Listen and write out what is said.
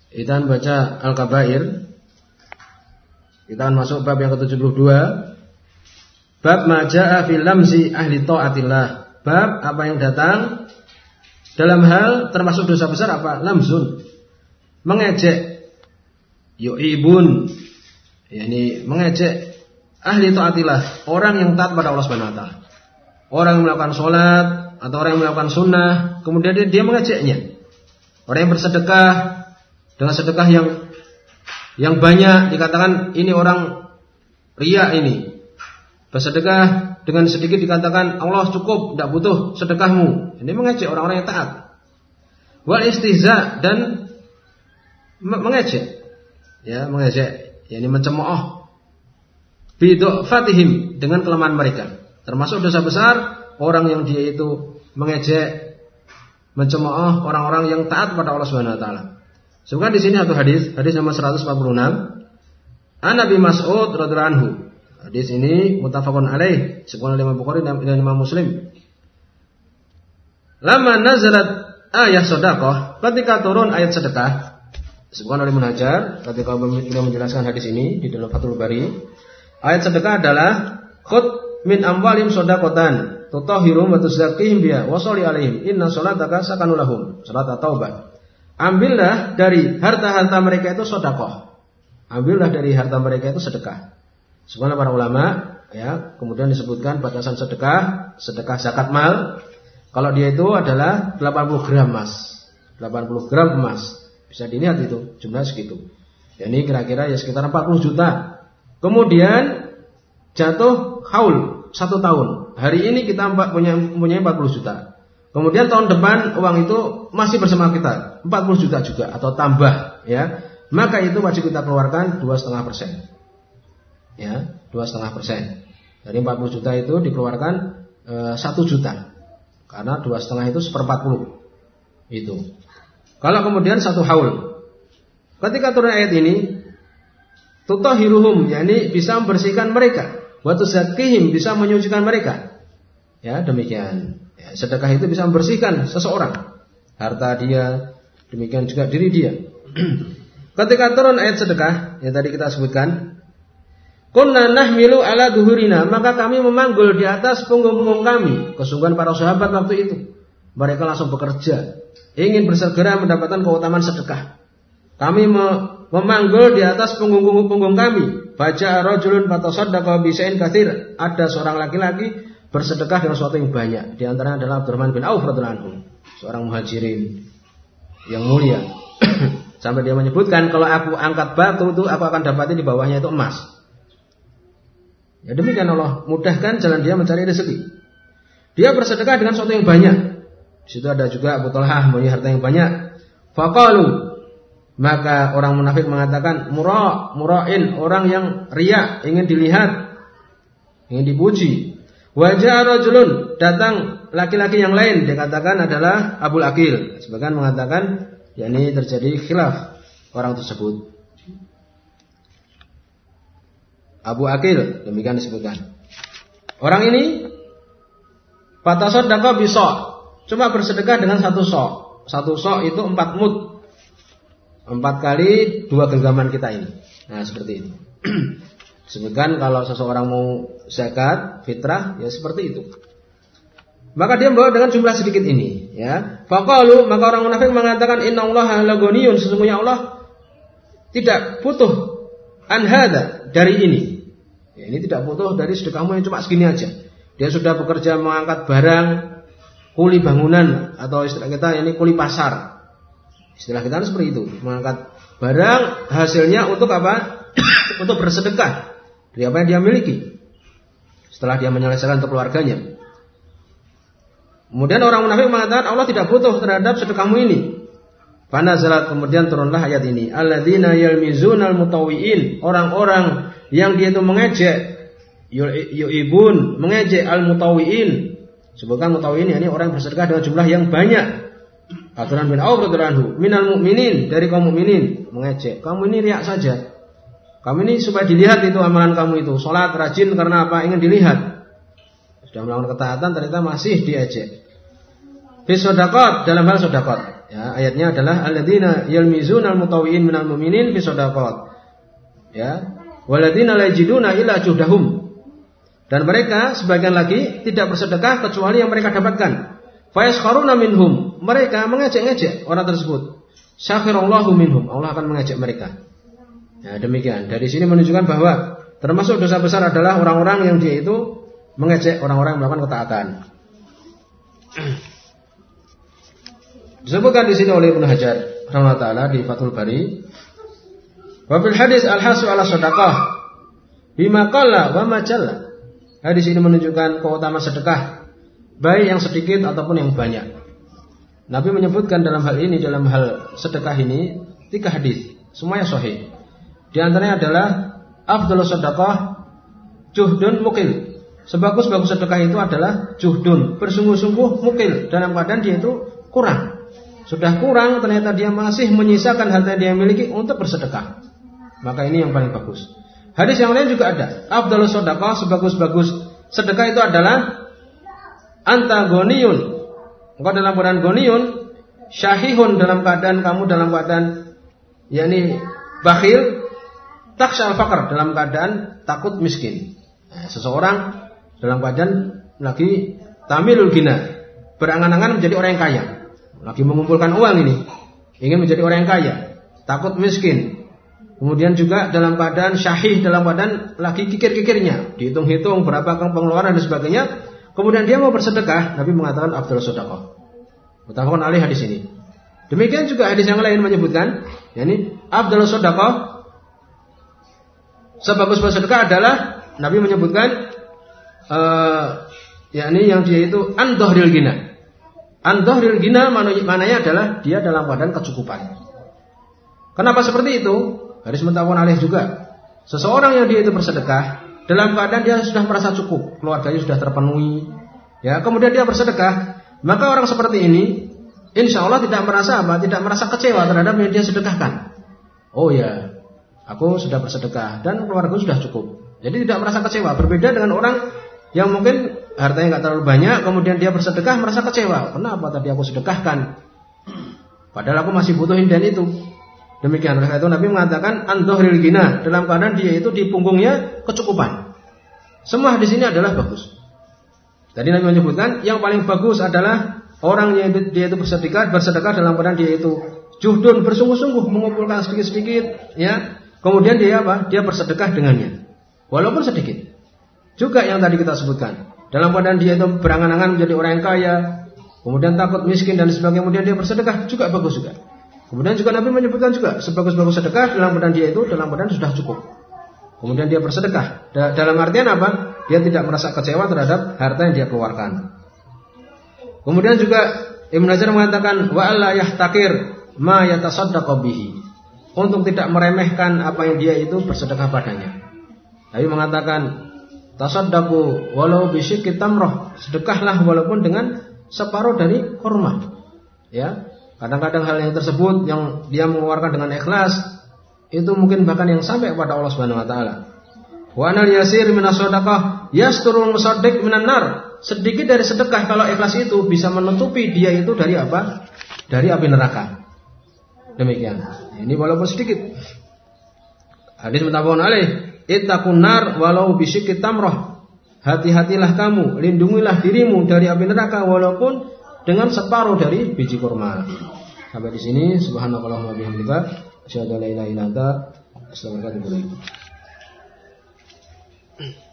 Kita baca Al-Kabair. Kita akan masuk bab yang ke-72. Bab ma jaa'a fil lamzi ahli taatillah. Bab apa yang datang dalam hal termasuk dosa besar apa? Lamzun. Mengejek, yu'ibun, yakni mengejek ahli taatillah, orang yang taat pada Allah Subhanahu wa taala. Orang yang melakukan salat atau orang yang melakukan sunnah, kemudian dia mengejeknya. Orang yang bersedekah dengan sedekah yang banyak, dikatakan ini orang riya ini. Bersedekah dengan sedikit dikatakan Allah cukup, tidak butuh sedekahmu. Ini mengejek orang-orang yang taat. Wal istihza, dan mengejek, ya mengejek, yakni mencemooh bidu'fatihim, dengan kelemahan mereka. Termasuk dosa besar orang yang dia itu mengejek, mencemooh orang-orang yang taat pada Allah Subhanahu wa taala. Sebutkan di sini satu hadis nomor 146. An Nabi Mas'ud radhiyallahu anhu. Hadis ini muttafaqun alaih, disebutkan oleh Imam Bukhari dan Imam Muslim. Lama nazalat ayat sedekah, ketika turun ayat sedekah, disebutkan oleh Ibnu Hajar ketika beliau menjelaskan hadis ini di dalam Fathul Bari. Ayat sedekah adalah khudh min amwalim shadaqatan tutahhirum wa tuzakkihim biha wa sholli alaihim inna sholataka sakanun lahum. Surat At-Taubah. Ambillah dari harta-harta mereka itu sedekah. Ambillah dari harta mereka itu sedekah. Sebenarnya para ulama, ya, kemudian disebutkan batasan sedekah zakat mal. Kalau dia itu adalah 80 gram emas. 80 gram emas. Bisa dilihat itu, jumlah segitu. Ya, ini kira-kira ya sekitar 40 juta. Kemudian jatuh haul 1 tahun. Hari ini kita punya 40 juta. Kemudian tahun depan uang itu masih bersama kita 40 juta juga atau tambah, ya. Maka itu wajib kita keluarkan 2,5%. Ya, 2,5%. Dari 40 juta itu dikeluarkan 1 juta. Karena 2,5 itu 1/40. Itu. Kalau kemudian 1 haul. Ketika turun ayat ini, tutahhiruhum, yakni bisa membersihkan mereka, wa tuzakkihim, bisa menyucikan mereka. Ya, demikian. Ya, sedekah itu bisa membersihkan seseorang, harta dia, demikian juga diri dia. Ketika turun ayat sedekah yang tadi kita sebutkan, kunna nahmilu ala duhurina, maka kami memanggul di atas punggung-punggung kami. Kesungguhan para sahabat waktu itu, mereka langsung bekerja, ingin bersegera mendapatkan keutamaan sedekah. Kami memanggul di atas punggung-punggung kami. Baca rajulun fatasaddaqa bi syai'in katsir, ada seorang laki-laki bersedekah dengan sesuatu yang banyak. Di antaranya adalah Abdurrahman bin Auf radhiyallahu anhu, seorang muhajirin yang mulia. Sampai dia menyebutkan, kalau aku angkat batu itu aku akan dapati di bawahnya itu emas. Ya, demikian Allah mudahkan jalan dia mencari rezeki. Dia bersedekah dengan sesuatu yang banyak. Di situ ada juga Abu Talhah mempunyai harta yang banyak. Faqalu, maka orang munafik mengatakan, mura'in, orang yang riya, ingin dilihat, ingin dipuji. Wajah rajulun, datang laki-laki yang lain, dikatakan adalah Abul Aqil. Sebagian mengatakan, yakni terjadi khilaf orang tersebut. Abu Aqil, demikian disebutkan. Orang ini fatasaddaqa bi sa', cuma bersedekah dengan 1 sa'. 1 sa' itu 4 mud. 4 kali 2 genggaman kita ini. Nah, seperti itu. Disebutkan kalau seseorang mau zakat, fitrah, ya seperti itu. Maka dia membawa dengan jumlah sedikit ini, ya. Faqalu, maka orang munafik mengatakan, innallaha laghaniyun, sesungguhnya Allah tidak butuh an hadza, dari ini. Ya, ini tidak butuh dari sedekahmu yang cuma segini aja. Dia sudah bekerja mengangkat barang, kuli bangunan, atau istilah kita ini kuli pasar. Istilah kita seperti itu, mengangkat barang, hasilnya untuk apa? Untuk bersedekah dari apa yang dia miliki setelah dia menyelesaikan untuk keluarganya. Kemudian orang munafik mengatakan Allah tidak butuh terhadap sedekahmu ini. Fanazalat, kemudian turunlah ayat ini, alladzina yalmizunal mutawwi'in, orang-orang yang dia itu mengejek, yu'ibun, mengejek al-mutawwi'in. Sebutkan mutawwi'in, yakni orang yang bersedekah dengan jumlah yang banyak. Abdurrahman bin Auf radhiyallahu anhu, minal mu'minin, dari kaum mukminin, mengejek. Kamu ini riak saja. Kamu ini supaya dilihat itu amalan kamu itu. Salat rajin karena apa? Ingin dilihat. Sudah melakukan ketaatan ternyata masih diejek. Fi shadaqat, dalam hal sedekah. Ya, ayatnya adalah alladzina yalmizunal mutawwi'in minal mu'minin fi shadaqat. Ya, walladzina la yajiduna illa juhdahum. Dan mereka sebagian lagi tidak bersedekah kecuali yang mereka dapatkan. Fa yaskharuna minhum. Mereka mengejek-ngejek orang tersebut. Syakhirallahu minhum. Allah akan mengejek mereka. Ya, demikian. Dari sini menunjukkan bahwa termasuk dosa besar adalah orang-orang yang dia itu mengejek orang-orang yang melakukan ketaatan. Disebutkan di sini oleh Ibnu Hajar rahimahullah taala di Fathul Bari, wa fil hadis al-hasu ala shadaqah bima qalla wa ma jalla. Hadis ini menunjukkan keutamaan sedekah baik yang sedikit ataupun yang banyak. Nabi menyebutkan dalam hal ini, dalam hal sedekah ini 3 hadis, semuanya sahih. Di antaranya adalah afdhalus shadaqah juhdun mukil. Sebagus-bagus sedekah itu adalah juhdun, bersungguh-sungguh, mukil, dalam keadaan dia itu kurang. Sudah kurang, ternyata dia masih menyisakan harta yang dia miliki untuk bersedekah. Maka ini yang paling bagus. Hadis yang lain juga ada. Afdhalus shadaqah, sebagus-bagus sedekah itu adalah antagoniyun. Engkau dalam keadaan goniyun, syahihun, dalam keadaan kamu dalam keadaan yakni bakhil, takhsyal faqr, dalam keadaan takut miskin. Nah, seseorang dalam keadaan lagi tamilul gina, berangan-angan menjadi orang yang kaya. Lagi mengumpulkan uang ini, ingin menjadi orang yang kaya, takut miskin. Kemudian juga dalam keadaan syahih, dalam keadaan lagi kikir-kikirnya, dihitung-hitung berapa pengeluaran dan sebagainya. Kemudian dia mau bersedekah, Nabi mengatakan afdhalus shadaqah. Muttafaqun alaih hadis ini. Demikian juga hadis yang lain menyebutkan, yakni afdhalus shadaqah, sebagus-bagus sedekah adalah Nabi menyebutkan yakni yang dia itu an-dhahril gina. An-dhahril gina maknanya adalah dia dalam keadaan kecukupan. Kenapa seperti itu? Hadis muttafaqun alaih juga. Seseorang yang dia itu bersedekah dalam keadaan dia sudah merasa cukup, keluarganya sudah terpenuhi, ya, kemudian dia bersedekah, maka orang seperti ini insya Allah tidak merasa apa? Tidak merasa kecewa terhadap yang dia sedekahkan. Oh ya, aku sudah bersedekah dan keluarga sudah cukup. Jadi tidak merasa kecewa. Berbeda dengan orang yang mungkin hartanya nggak terlalu banyak, kemudian dia bersedekah merasa kecewa. Kenapa tadi aku sedekahkan? Padahal aku masih butuhin dan itu. Demikian. Oleh itu Nabi mengatakan an-dhahril gina, dalam keadaan dia itu di punggungnya kecukupan. Semua di sini adalah bagus. Tadi Nabi menyebutkan yang paling bagus adalah orang yang dia itu bersedekah dalam keadaan dia itu juhdun, bersungguh-sungguh mengumpulkan sedikit-sedikit, ya. Kemudian dia apa? Dia bersedekah dengannya, walaupun sedikit. Juga yang tadi kita sebutkan, dalam keadaan dia itu berangan-angan menjadi orang yang kaya, kemudian takut miskin dan sebagainya, kemudian dia bersedekah, juga bagus juga. Kemudian juga Nabi menyebutkan juga sebagus-bagus sedekah dalam keadaan dia itu dalam keadaan sudah cukup. Kemudian dia bersedekah. Dalam artian apa? Dia tidak merasa kecewa terhadap harta yang dia keluarkan. Kemudian juga Ibnu Hajar mengatakan wa alla yahtakir ma yatasaddaqu bihi, untuk tidak meremehkan apa yang dia itu bersedekah padanya. Nabi mengatakan tasaddaqu walau bisyikki tamrah, sedekahlah walaupun dengan separuh dari kurma. Ya, kadang-kadang hal yang tersebut yang dia mengeluarkan dengan ikhlas itu mungkin bahkan yang sampai kepada Allah Subhanahu wa taala. Wa anal yasir minas shadaqah yasturul musaddiq minan nar. Sedikit dari sedekah kalau ikhlas itu bisa menutupi dia itu dari apa? Dari api neraka. Demikian. Ini walaupun sedikit. Hadis muttafaqun alaih, ittaqun nar walau bisyikki tamrah. Hati-hatilah kamu, lindungilah dirimu dari api neraka walaupun dengan separuh dari biji kurma. Sampai di sini, subhanakallahumma wa bihamdika, asyhadu an la ilaha illa anta, astaghfiruka wa atubu ilaik.